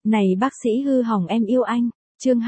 Này bác sĩ hư hỏng em yêu anh. Chương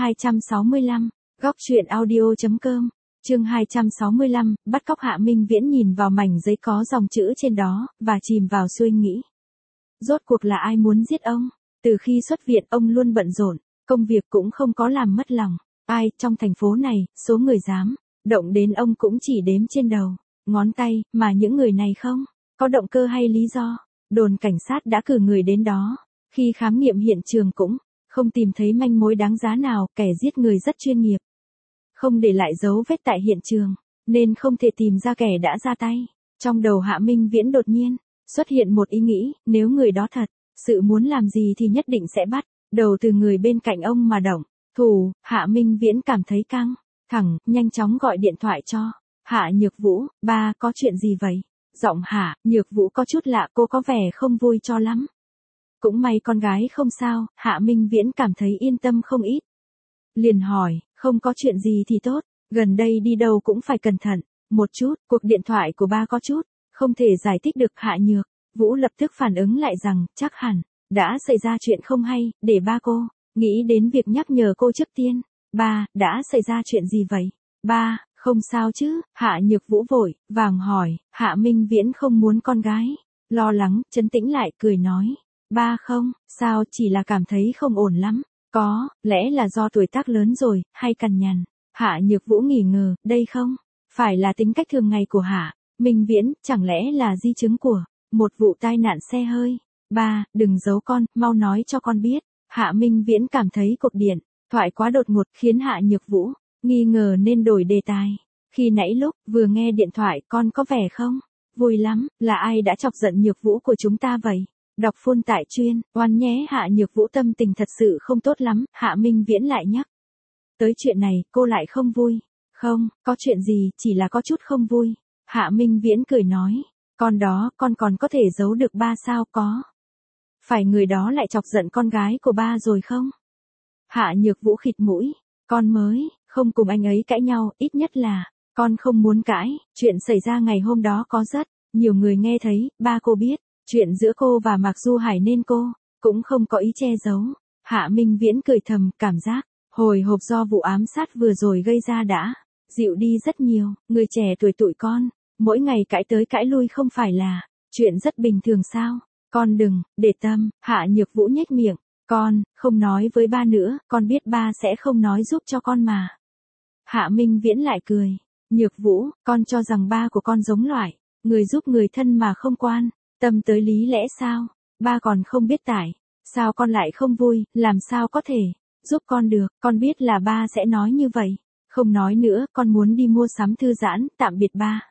265, góc truyện audio.com. Chương 265, bắt cóc Hạ Minh Viễn nhìn vào mảnh giấy có dòng chữ trên đó, và chìm vào suy nghĩ. Rốt cuộc là ai muốn giết ông? Từ khi xuất viện ông luôn bận rộn, công việc cũng không có làm mất lòng. Ai trong thành phố này, số người dám động đến ông cũng chỉ đếm trên đầu ngón tay, mà những người này không có động cơ hay lý do. Đồn cảnh sát đã cử người đến đó. Khi khám nghiệm hiện trường cũng không tìm thấy manh mối đáng giá nào, kẻ giết người rất chuyên nghiệp. Không để lại dấu vết tại hiện trường, nên không thể tìm ra kẻ đã ra tay. Trong đầu Hạ Minh Viễn đột nhiên xuất hiện một ý nghĩ, nếu người đó thật sự muốn làm gì thì nhất định sẽ bắt đầu từ người bên cạnh ông mà động thủ. Hạ Minh Viễn cảm thấy căng thẳng, nhanh chóng gọi điện thoại cho Hạ Nhược Vũ. Ba, có chuyện gì vậy? Giọng Hạ Nhược Vũ có chút lạ, cô có vẻ không vui cho lắm. Cũng may con gái không sao. Hạ Minh Viễn cảm thấy yên tâm không ít. Liền hỏi, không có chuyện gì thì tốt, gần đây đi đâu cũng phải cẩn thận một chút. Cuộc điện thoại của ba có chút không thể giải thích được. Hạ Nhược Vũ lập tức phản ứng lại rằng chắc hẳn đã xảy ra chuyện không hay, để ba cô nghĩ đến việc nhắc nhở cô trước tiên. Ba, đã xảy ra chuyện gì vậy? Ba, không sao chứ? Hạ Nhược Vũ vội vàng hỏi. Hạ Minh Viễn không muốn con gái lo lắng, trấn tĩnh lại, cười nói, ba không sao, chỉ là cảm thấy không ổn lắm. Có lẽ là do tuổi tác lớn rồi, hay cằn nhằn. Hạ Nhược Vũ nghi ngờ, đây không phải là tính cách thường ngày của Hạ Minh Viễn, chẳng lẽ là di chứng của một vụ tai nạn xe hơi? Ba, đừng giấu con, mau nói cho con biết. Hạ Minh Viễn cảm thấy cuộc điện thoại quá đột ngột, khiến Hạ Nhược Vũ nghi ngờ nên đổi đề tài. Khi nãy lúc vừa nghe điện thoại, con có vẻ không vui lắm, là ai đã chọc giận Nhược Vũ của chúng ta vậy? Đọc phun tại chuyên, oan nhé. Hạ Nhược Vũ tâm tình thật sự không tốt lắm. Hạ Minh Viễn lại nhắc tới chuyện này, cô lại không vui. Không có chuyện gì, chỉ là có chút không vui. Hạ Minh Viễn cười nói, con đó, con còn có thể giấu được ba sao? Có phải người đó lại chọc giận con gái của ba rồi không? Hạ Nhược Vũ khịt mũi, con mới không cùng anh ấy cãi nhau, ít nhất là con không muốn cãi. Chuyện xảy ra ngày hôm đó có rất nhiều người nghe thấy, ba cô biết chuyện giữa cô và Mạc Du Hải nên cô cũng không có ý che giấu. Hạ Minh Viễn cười thầm, cảm giác hồi hộp do vụ ám sát vừa rồi gây ra đã dịu đi rất nhiều. Người trẻ tuổi tụi con mỗi ngày cãi tới cãi lui không phải là chuyện rất bình thường sao? Con đừng để tâm. Hạ Nhược Vũ nhếch miệng, con không nói với ba nữa, con biết ba sẽ không nói giúp cho con mà. Hạ Minh Viễn lại cười, Nhược Vũ, con cho rằng ba của con giống loại người giúp người thân mà không quan tâm tới lý lẽ sao? Ba còn không biết tại sao con lại không vui, làm sao có thể giúp con được? Con biết là ba sẽ nói như vậy. Không nói nữa, con muốn đi mua sắm thư giãn, tạm biệt ba.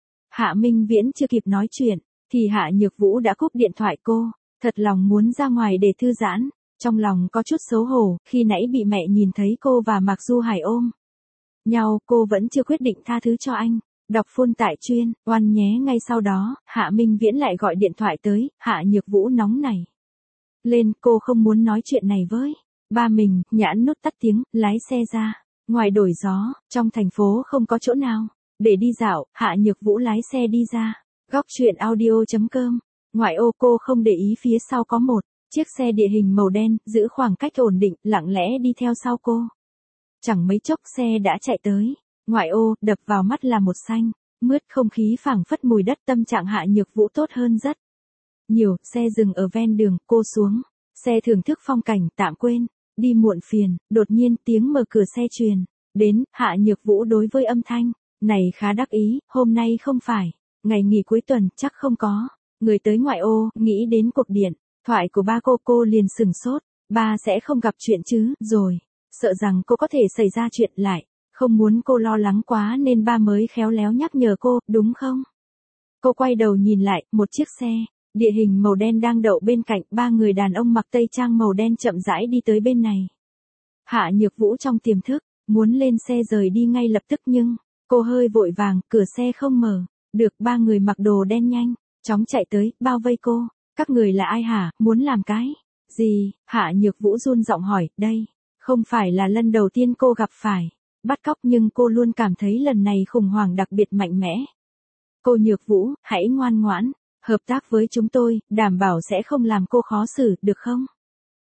Hạ Minh Viễn chưa kịp nói chuyện thì Hạ Nhược Vũ đã cúp điện thoại. Cô thật lòng muốn ra ngoài để thư giãn, trong lòng có chút xấu hổ, khi nãy bị mẹ nhìn thấy cô và Mạc Du Hải ôm nhau, cô vẫn chưa quyết định tha thứ cho anh. Đọc phun tại chuyên, oan nhé. Ngay sau đó, Hạ Minh Viễn lại gọi điện thoại tới. Hạ Nhược Vũ nóng nảy lên, cô không muốn nói chuyện này với ba mình. Nhãn nút tắt tiếng, lái xe ra ngoài đổi gió. Trong thành phố không có chỗ nào để đi dạo, Hạ Nhược Vũ lái xe đi ra góc truyện audio.com. Ngoại ô, cô không để ý phía sau có một chiếc xe địa hình màu đen, giữ khoảng cách ổn định, lặng lẽ đi theo sau cô. Chẳng mấy chốc xe đã chạy tới. Ngoại ô, đập vào mắt là một xanh mướt, không khí phảng phất mùi đất. Tâm trạng Hạ Nhược Vũ tốt hơn rất nhiều. Xe dừng ở ven đường, cô xuống xe thưởng thức phong cảnh, tạm quên đi muộn phiền. Đột nhiên tiếng mở cửa xe truyền đến. Hạ Nhược Vũ đối với âm thanh này khá đắc ý. Hôm nay không phải ngày nghỉ cuối tuần, chắc không có người tới ngoại ô. Nghĩ đến cuộc điện thoại của ba cô liền sừng sốt. Ba sẽ không gặp chuyện chứ? Rồi sợ rằng cô có thể xảy ra chuyện, lại không muốn cô lo lắng quá nên ba mới khéo léo nhắc nhở cô, đúng không? Cô quay đầu nhìn lại, một chiếc xe địa hình màu đen đang đậu bên cạnh. Ba người đàn ông mặc tây trang màu đen chậm rãi đi tới bên này. Hạ Nhược Vũ trong tiềm thức muốn lên xe rời đi ngay lập tức, nhưng cô hơi vội vàng, cửa xe không mở được. Ba người mặc đồ đen nhanh chóng chạy tới, bao vây cô. Các người là ai hả? Muốn làm cái gì? Hạ Nhược Vũ run giọng hỏi. Đây không phải là lần đầu tiên cô gặp phải bắt cóc, nhưng cô luôn cảm thấy lần này khủng hoảng đặc biệt mạnh mẽ. Cô Nhược Vũ, hãy ngoan ngoãn hợp tác với chúng tôi, đảm bảo sẽ không làm cô khó xử, được không?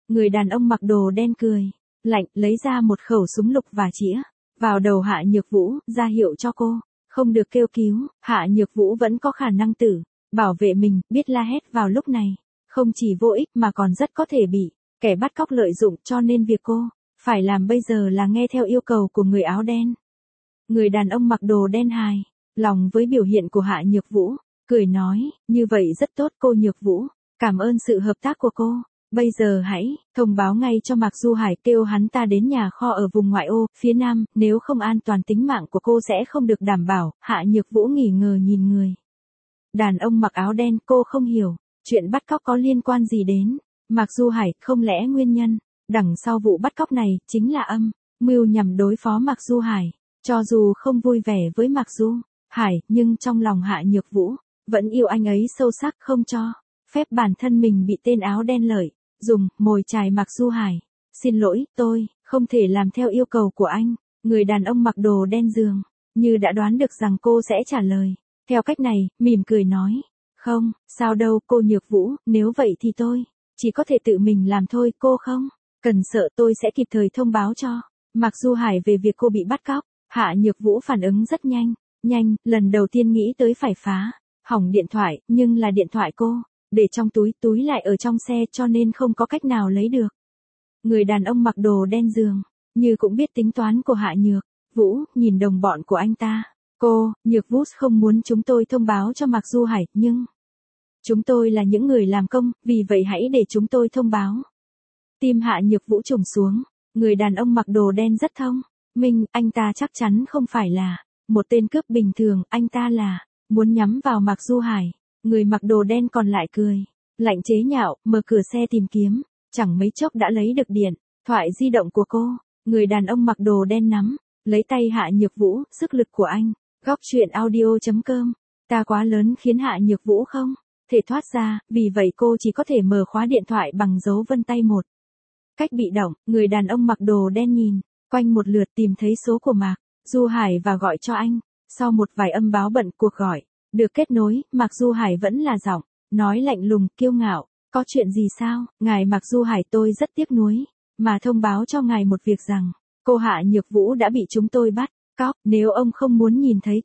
Người đàn ông mặc đồ đen cười, lạnh, lấy ra một khẩu súng lục và chĩa vào đầu Hạ Nhược Vũ, ra hiệu cho cô, không được kêu cứu. Hạ Nhược Vũ vẫn có khả năng tự bảo vệ mình, biết la hét vào lúc này, không chỉ vô ích mà còn rất có thể bị kẻ bắt cóc lợi dụng, cho nên việc cô phải làm bây giờ là nghe theo yêu cầu của người áo đen. Người đàn ông mặc đồ đen hài lòng với biểu hiện của Hạ Nhược Vũ, cười nói, như vậy rất tốt cô Nhược Vũ, cảm ơn sự hợp tác của cô. Bây giờ hãy thông báo ngay cho Mạc Du Hải, kêu hắn ta đến nhà kho ở vùng ngoại ô, phía nam, nếu không an toàn tính mạng của cô sẽ không được đảm bảo. Hạ Nhược Vũ nghi ngờ nhìn người đàn ông mặc áo đen, cô không hiểu, chuyện bắt cóc có liên quan gì đến Mạc Du Hải, không lẽ nguyên nhân đằng sau vụ bắt cóc này chính là âm mưu nhằm đối phó Mạc Du Hải. Cho dù không vui vẻ với Mạc Du Hải, nhưng trong lòng Hạ Nhược Vũ vẫn yêu anh ấy sâu sắc, không cho phép bản thân mình bị tên áo đen lợi dùng, mồi chài Mạc Du Hải. Xin lỗi, tôi không thể làm theo yêu cầu của anh. Người đàn ông mặc đồ đen dường như đã đoán được rằng cô sẽ trả lời theo cách này, mỉm cười nói, không, sao đâu cô Nhược Vũ, nếu vậy thì tôi chỉ có thể tự mình làm thôi, cô không cần sợ, tôi sẽ kịp thời thông báo cho Mạc Du Hải về việc cô bị bắt cóc. Hạ Nhược Vũ phản ứng rất nhanh, lần đầu tiên nghĩ tới phải phá hỏng điện thoại, nhưng là điện thoại cô để trong túi lại ở trong xe, cho nên không có cách nào lấy được. Người đàn ông mặc đồ đen dường như cũng biết tính toán của Hạ Nhược Vũ, nhìn đồng bọn của anh ta. Cô, Nhược Vũ không muốn chúng tôi thông báo cho Mạc Du Hải, nhưng chúng tôi là những người làm công, vì vậy hãy để chúng tôi thông báo. Tim Hạ Nhược Vũ trùng xuống, người đàn ông mặc đồ đen rất thông minh, anh ta chắc chắn không phải là một tên cướp bình thường, anh ta là muốn nhắm vào Mạc Du Hải. Người mặc đồ đen còn lại cười lạnh chế nhạo, mở cửa xe tìm kiếm, chẳng mấy chốc đã lấy được điện thoại di động của cô. Người đàn ông mặc đồ đen nắm lấy tay Hạ Nhược Vũ, sức lực của anh. Góc truyện audio.com. Ta quá lớn khiến Hạ Nhược Vũ không thể thoát ra, vì vậy cô chỉ có thể mở khóa điện thoại bằng dấu vân tay một cách bị động. Người đàn ông mặc đồ đen nhìn quanh một lượt, tìm thấy số của Mạc Du Hải và gọi cho anh. Sau một vài âm báo bận, cuộc gọi được kết nối. Mạc Du Hải vẫn là giọng nói lạnh lùng, kiêu ngạo, có chuyện gì sao? Ngài Mạc Du Hải, tôi rất tiếc nuối mà thông báo cho ngài một việc rằng cô Hạ Nhược Vũ đã bị chúng tôi bắt cóc. Nếu ông không muốn nhìn thấy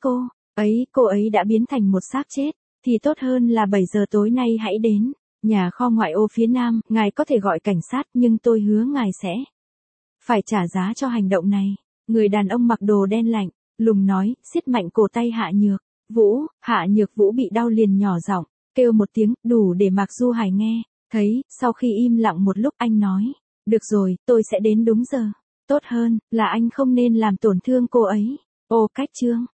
cô ấy đã biến thành một xác chết, thì tốt hơn là 7 giờ tối nay hãy đến nhà kho ngoại ô phía nam. Ngài có thể gọi cảnh sát, nhưng tôi hứa ngài sẽ phải trả giá cho hành động này. Người đàn ông mặc đồ đen lạnh lùng nói, siết mạnh cổ tay Hạ Nhược Vũ. Hạ Nhược Vũ bị đau liền nhỏ giọng kêu một tiếng, đủ để Mạc Du Hải nghe thấy. Sau khi im lặng một lúc, anh nói, được rồi, tôi sẽ đến đúng giờ. Tốt hơn là anh không nên làm tổn thương cô ấy. Ô cách chương